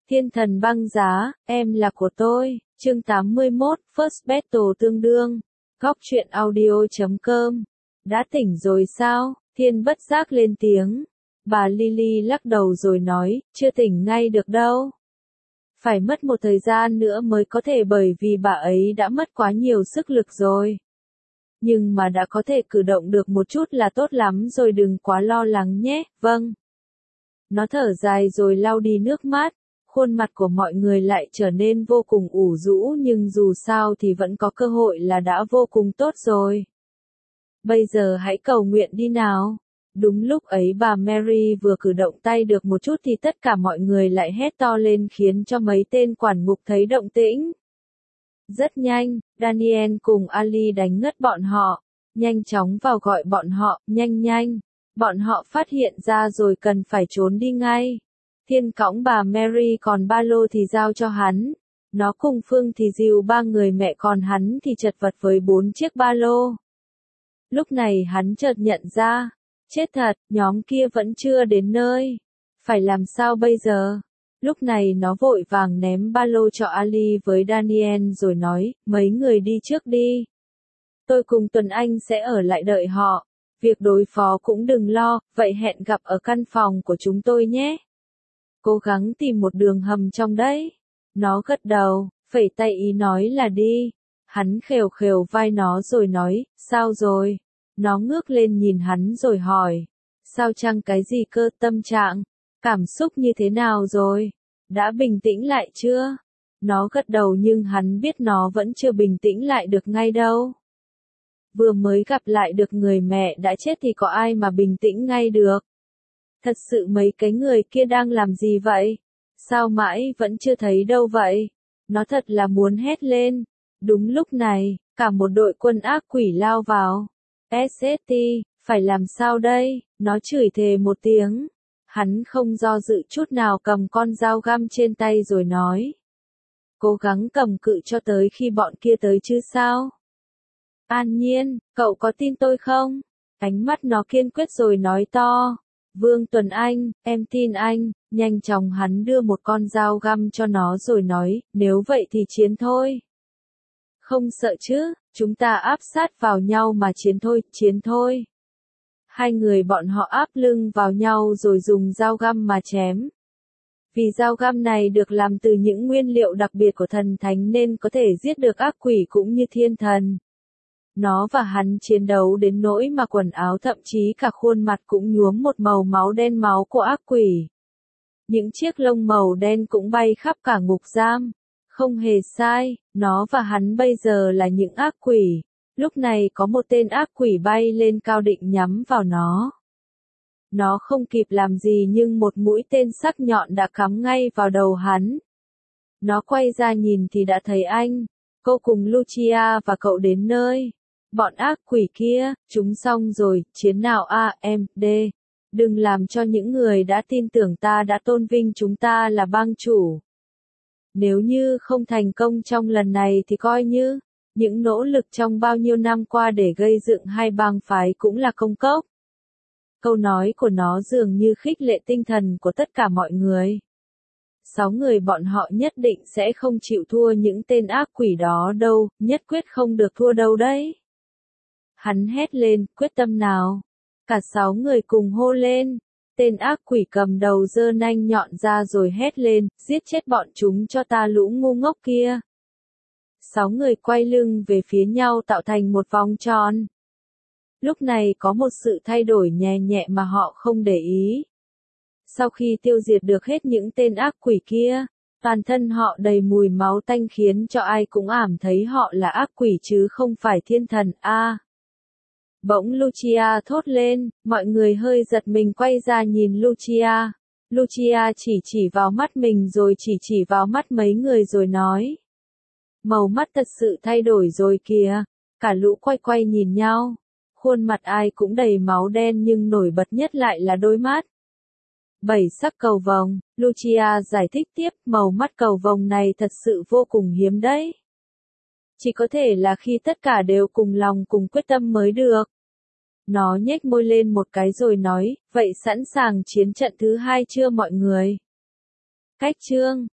Thiên thần băng giá, em là của tôi, chương 81, First Battle tương đương. Góc truyện audio.com. Đã tỉnh rồi sao? Thiên bất giác lên tiếng. Bà Lily lắc đầu rồi nói, chưa tỉnh ngay được đâu. Phải mất một thời gian nữa mới có thể, bởi vì bà ấy đã mất quá nhiều sức lực rồi. Nhưng mà đã có thể cử động được một chút là tốt lắm rồi, đừng quá lo lắng nhé. Vâng. Nó thở dài rồi lau đi nước mắt. Khuôn mặt của mọi người lại trở nên vô cùng ủ rũ, nhưng dù sao thì vẫn có cơ hội là đã vô cùng tốt rồi. Bây giờ hãy cầu nguyện đi nào. Đúng lúc ấy bà Mary vừa cử động tay được một chút thì tất cả mọi người lại hét to lên, khiến cho mấy tên quản ngục thấy động tĩnh. Rất nhanh, Daniel cùng Ali đánh ngất bọn họ. Nhanh chóng vào gọi bọn họ, nhanh. Bọn họ phát hiện ra rồi cần phải trốn đi ngay. Thiên cõng bà Mary, còn ba lô thì giao cho hắn. Nó cùng Phương thì dìu ba người mẹ, còn hắn thì chật vật với 4 chiếc ba lô. Lúc này hắn chợt nhận ra, chết thật, nhóm kia vẫn chưa đến nơi. Phải làm sao bây giờ? Lúc này nó vội vàng ném ba lô cho Ali với Daniel rồi nói, mấy người đi trước đi. Tôi cùng Tuấn Anh sẽ ở lại đợi họ. Việc đối phó cũng đừng lo, vậy hẹn gặp ở căn phòng của chúng tôi nhé. Cố gắng tìm một đường hầm trong đấy. Nó gật đầu, phẩy tay ý nói là đi. Hắn khều khều vai nó rồi nói, sao rồi? Nó ngước lên nhìn hắn rồi hỏi, sao chăng cái gì cơ? Tâm trạng, cảm xúc như thế nào rồi? Đã bình tĩnh lại chưa? Nó gật đầu, nhưng hắn biết nó vẫn chưa bình tĩnh lại được ngay đâu. Vừa mới gặp lại được người mẹ đã chết thì có ai mà bình tĩnh ngay được. Thật sự mấy cái người kia đang làm gì vậy? Sao mãi vẫn chưa thấy đâu vậy? Nó thật là muốn hét lên. Đúng lúc này, cả một đội quân ác quỷ lao vào. SST, phải làm sao đây? Nó chửi thề một tiếng. Hắn không do dự chút nào cầm con dao găm trên tay rồi nói. Cố gắng cầm cự cho tới khi bọn kia tới chứ sao? An Nhiên, cậu có tin tôi không? Ánh mắt nó kiên quyết rồi nói to. Vương Tuấn Anh, em tin anh. Nhanh chóng hắn đưa một con dao găm cho nó rồi nói, nếu vậy thì chiến thôi. Không sợ chứ, chúng ta áp sát vào nhau mà chiến thôi. Hai người bọn họ áp lưng vào nhau rồi dùng dao găm mà chém. Vì dao găm này được làm từ những nguyên liệu đặc biệt của thần thánh nên có thể giết được ác quỷ cũng như thiên thần. Nó và hắn chiến đấu đến nỗi mà quần áo, thậm chí cả khuôn mặt cũng nhuốm một màu máu đen, máu của ác quỷ. Những chiếc lông màu đen cũng bay khắp cả ngục giam. Không hề sai, nó và hắn bây giờ là những ác quỷ. Lúc này có một tên ác quỷ bay lên cao định nhắm vào nó. Nó không kịp làm gì nhưng một mũi tên sắc nhọn đã cắm ngay vào đầu hắn. Nó quay ra nhìn thì đã thấy anh, cô cùng Lucia và cậu đến nơi. Bọn ác quỷ kia, chúng xong rồi, chiến nào a em, d. Đừng làm cho những người đã tin tưởng ta đã tôn vinh chúng ta là bang chủ. Nếu như không thành công trong lần này thì coi như, những nỗ lực trong bao nhiêu năm qua để gây dựng hai bang phái cũng là công cốc. Câu nói của nó dường như khích lệ tinh thần của tất cả mọi người. 6 người bọn họ nhất định sẽ không chịu thua những tên ác quỷ đó đâu, nhất quyết không được thua đâu đấy. Hắn hét lên, quyết tâm nào. Cả 6 người cùng hô lên. Tên ác quỷ cầm đầu giơ nanh nhọn ra rồi hét lên, giết chết bọn chúng cho ta lũ ngu ngốc kia. 6 người quay lưng về phía nhau tạo thành một vòng tròn. Lúc này có một sự thay đổi nhẹ nhẹ mà họ không để ý. Sau khi tiêu diệt được hết những tên ác quỷ kia, toàn thân họ đầy mùi máu tanh khiến cho ai cũng ảm thấy họ là ác quỷ chứ không phải thiên thần a. Bỗng Lucia thốt lên, mọi người hơi giật mình quay ra nhìn Lucia. Lucia chỉ vào mắt mình rồi chỉ vào mắt mấy người rồi nói. Màu mắt thật sự thay đổi rồi kìa. Cả lũ quay nhìn nhau. Khuôn mặt ai cũng đầy máu đen nhưng nổi bật nhất lại là đôi mắt. 7 sắc cầu vồng, Lucia giải thích tiếp, màu mắt cầu vồng này thật sự vô cùng hiếm đấy. Chỉ có thể là khi tất cả đều cùng lòng cùng quyết tâm mới được. Nó nhếch môi lên một cái rồi nói, vậy sẵn sàng chiến trận thứ 2 chưa mọi người? Cách chương